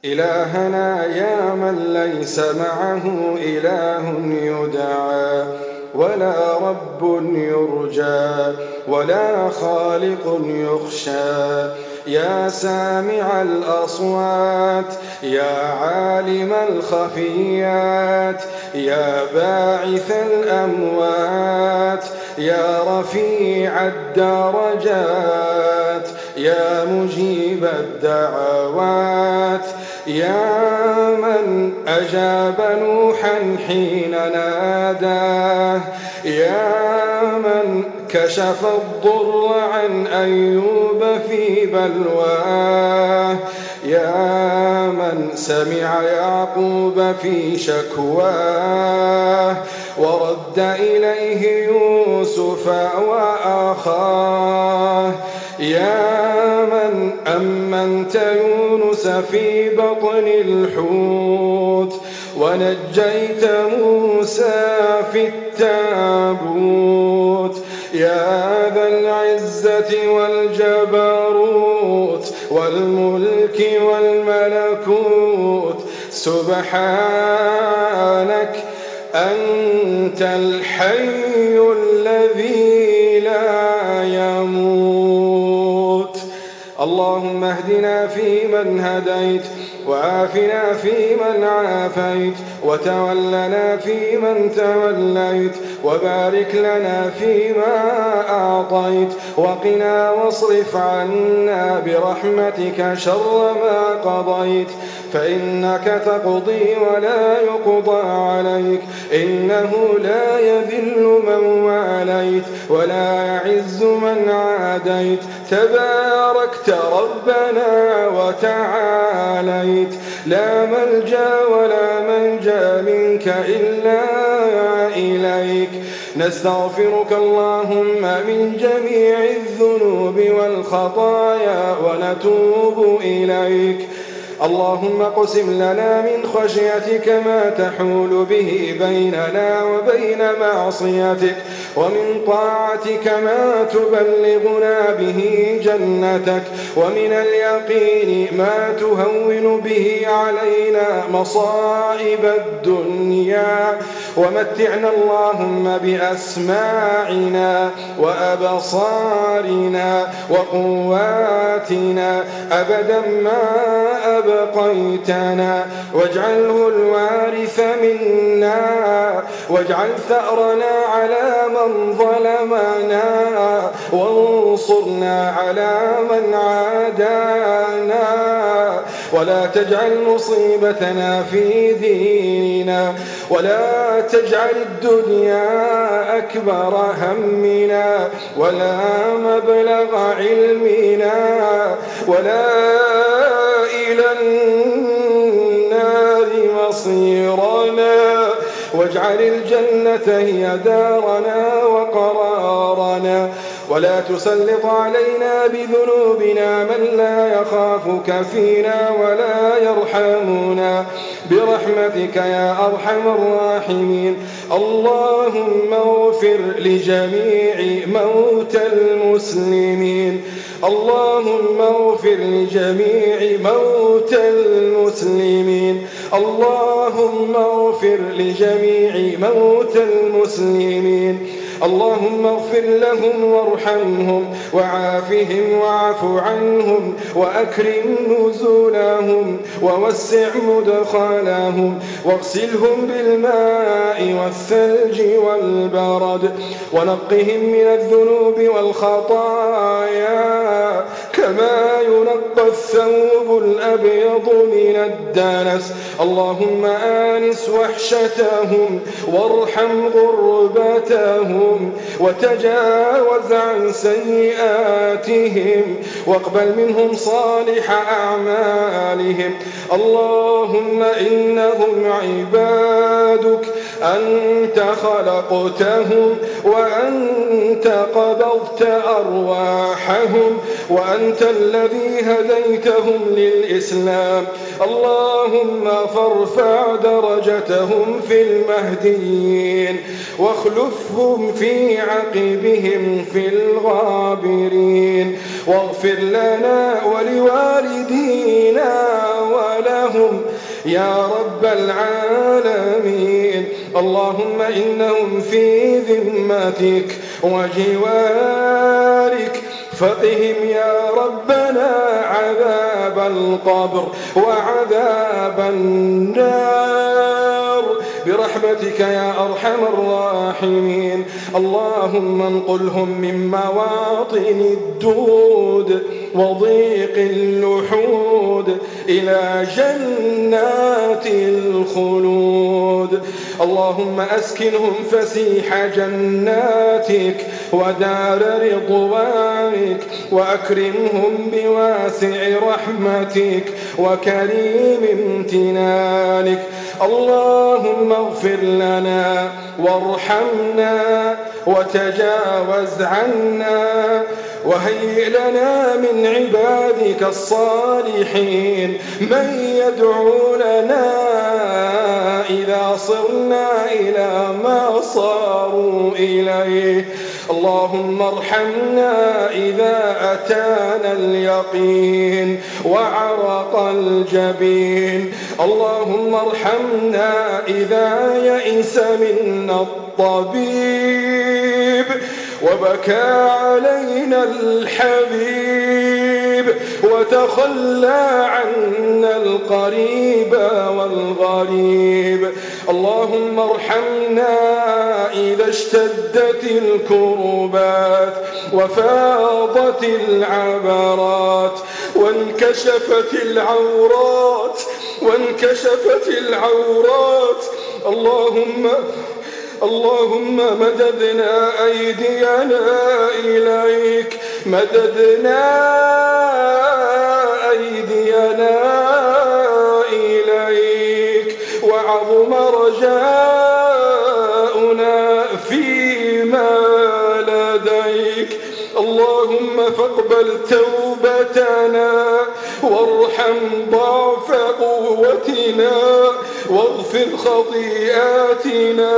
إلهنا يا من ليس معه إله يدعى ولا رب يرجى ولا خالق يخشى، يا سامع الأصوات يا عالم الخفيات يا باعث الأموات يا رفيع الدرجات يا مجيب الدعوات، يا من أجاب نوحا حين ناداه، يا من كشف الضر عن أيوب في بلواه، يا من سمع يعقوب في شكواه ورد إليه يوسف وأخاه، يا من أمنت يونس في بطن الحوت ونجيت موسى في التابوت، يا ذا العزة والجبروت والملك والملكوت، سبحانك أنت الحي الذي لا يموت. اللهم اهدنا فيمن هديت وعافنا فيمن عافيت وتولنا فيمن توليت وبارك لنا فيما أعطيت وقنا واصرف عنا برحمتك شر ما قضيت، فإنك تقضي ولا يقضى عليك، إنه لا يذل من واليت ولا يعز من عاديت، تباركت ربنا وتعاليت، لا ملجأ ولا منجا منك إلا إليك، نستغفرك اللهم من جميع الذنوب والخطايا ونتوب إليك. اللهم اقسم لنا من خشيتك ما تحول به بيننا وبين معصيتك، ومن طاعتك ما تبلغنا به جنتك، ومن اليقين ما تهون به علينا مصائب الدنيا، ومتعنا اللهم بأسماعنا وأبصارنا وقواتنا أبدا ما أبقيتنا، واجعله الوارث منا، واجعل ثأرنا على من ظلمنا، وانصرنا على من عادانا، ولا تجعل مصيبتنا في ديننا، ولا تجعل الدنيا أكبر همنا ولا مبلغ علمنا ولا إلى النار مصيرنا، واجعل الجنة هي دارنا وقرارنا، ولا تسلط علينا بذنوبنا من لا يخافك فينا ولا يرحمنا برحمتك يا أرحم الراحمين. اللهم اغفر لجميع موتى المسلمين، اللهم اغفر لجميع موتى المسلمين، اللهم اغفر لجميع موتى المسلمين، اللهم اغفر لهم وارحمهم وعافهم واعف عنهم وأكرم نزولهم ووسع مدخلهم واغسلهم بالماء والثلج والبرد ونقهم من الذنوب والخطايا كما ينقى الثوب الأبيض من الدنس. اللهم آنس وحشتهم وارحم غربتهم وتجاوز عن سيئاتهم واقبل منهم صالح أعمالهم. اللهم إنهم عبادك أنت خلقتهم وأنت قبضت أرواحهم وأنت الذي هديتهم للإسلام. اللهم فارفع درجتهم في المهديين واخلفهم في عقبهم في الغابرين، واغفر لنا ولوالدينا ولهم يا رب العالمين. اللهم إنهم في ذمتك وجوارك فقهم يا ربنا عذاب القبر وعذاب النار برحمتك يا أرحم الراحمين. اللهم انقلهم من مواطن الدود وضيق اللحود إلى جنات الخلود. اللهم أسكنهم فسيح جناتك ودار رضوانك وأكرمهم بواسع رحمتك وكريم امتنانك. اللهم اغفر لنا وارحمنا وتجاوز عنا وهيئ لنا من عبادك الصالحين من يدعو لنا إذا صرنا إلى ما صاروا إليه. اللهم ارحمنا إذا أتانا اليقين وعرق الجبين. اللهم ارحمنا إذا يئس منا الطبيب وبكى علينا الحبيب وتخلى عنا القريب والغريب. اللهم ارحمنا إذا اشتدت الكربات وفاضت العبرات وانكشفت العورات اللهم مددنا أيدينا إليك وعظم رجاؤنا فيما لديك. اللهم فاقبل توبتنا وارحم ضعف قوتنا واغفر خطيئاتنا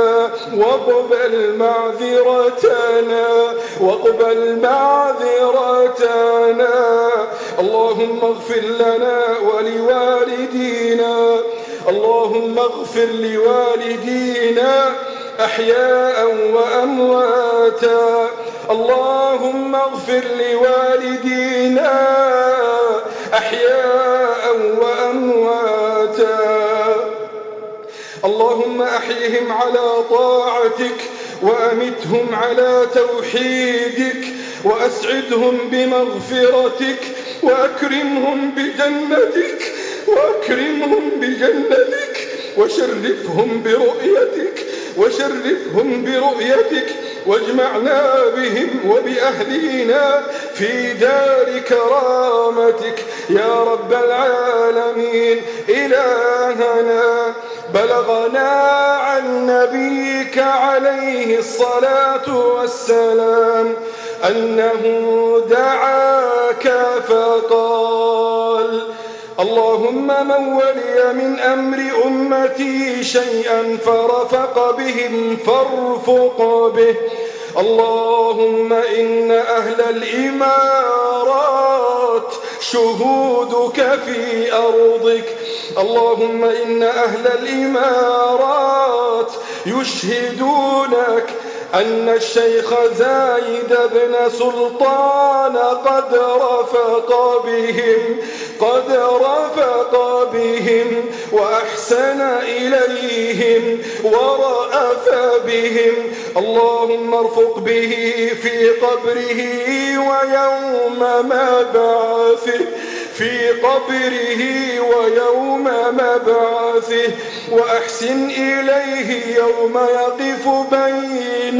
واقبل معذرتنا. اللهم اغفر لنا ولوالدينا. اللهم اغفر لوالدينا أحياء وأمواتا. اللهم اغفر لوالدينا أحياء وأمواتا. اللهم أحيهم على طاعتك وأمتهم على توحيدك وأسعدهم بمغفرتك وأكرمهم بجنتك وشرفهم برؤيتك واجمعنا بهم وبأهلينا في دار كرامتك يا رب العالمين. إلهنا بلغنا عن نبيك عليه الصلاة والسلام أنه دعاك فقال: اللهم من ولي من أمر أمتي شيئا فرفق بهم فارفق به. اللهم إن أهل الإمارات شهودك في أرضك. اللهم إن أهل الإمارات يشهدونك أن الشيخ زايد بن سلطان قد رفق بهم وأحسن إليهم ورأف بهم. اللهم ارفق به في قبره ويوم مبعثه وأحسن إليه يوم يقف بين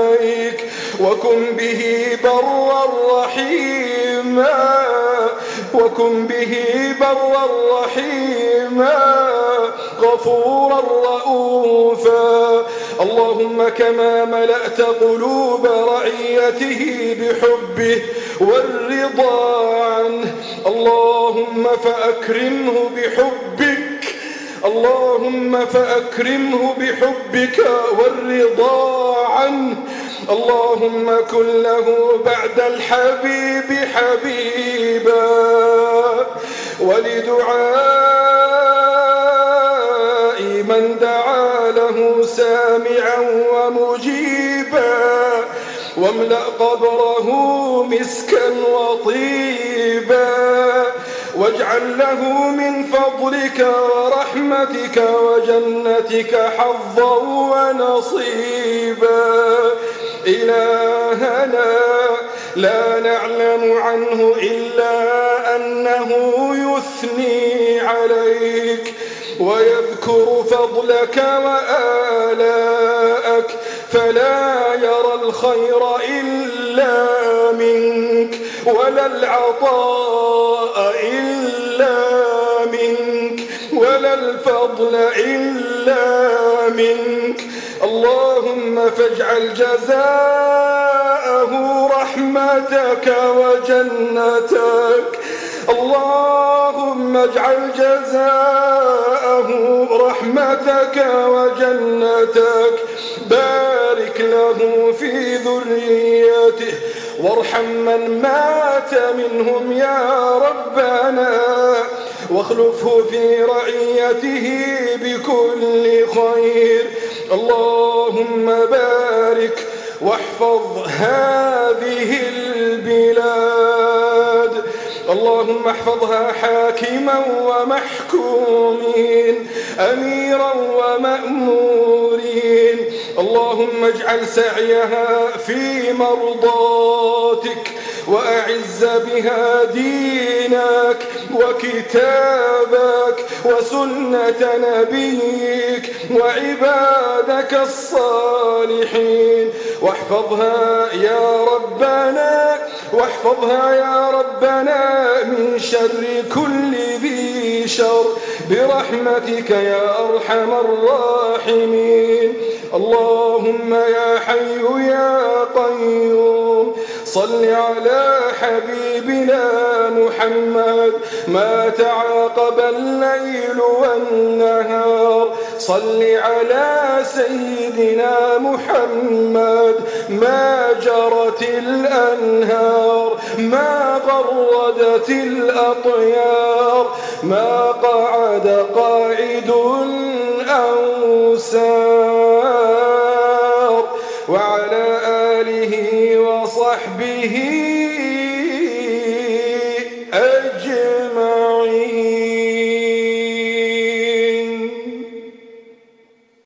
يديك وكن به برا رحيما وكن به برا رحيما غفورا رؤوفا. اللهم كما ملأت قلوب رعيته بحبه والرضا عنه، اللهم فأكرمه بحبك، اللهم فأكرمه بحبك والرضا عنه. اللهم كن له بعد الحبيب حبيبا، ولدعاء من دعا له سامعا ومجيبا، واملأ قبره مسكا وطيبا، واجعل له من فضلك ورحمتك وجنتك حظا ونصيبا. إلهنا لا نعلم عنه إلا أنه يثني عليك ويذكر فضلك وآلاءك، فلا يرى الخير إلا منك ولا العطاء إلا منك ولا الفضل إلا منك. اللهم فاجعل جزاءه رحمتك وجنتك، اللهم اجعل جزاءه رحمتك وجنتك. بارك له في ذريته وارحم من مات منهم يا ربنا، واخلفه في رعيته بكل خير. اللهم بارك واحفظ هذه البلاد، اللهم احفظها حاكما ومحكومين، أميرا ومأمورين. اللهم اجعل سعيها في مرضاتك، وأعز بها دينك وكتابك وسنة نبيك وعبادك الصالحين. واحفظها يا ربنا، واحفظها يا ربنا من شر كل ذي شر برحمتك يا أرحم الراحمين. اللهم يا حي يا قيوم صل على حبيبنا محمد ما تعاقب الليل والنهار، صل على سيدنا محمد ما جرت الأنهار، ما غردت الأطيار، ما قعد قاعد الأوسار. وعلى آله وصحبه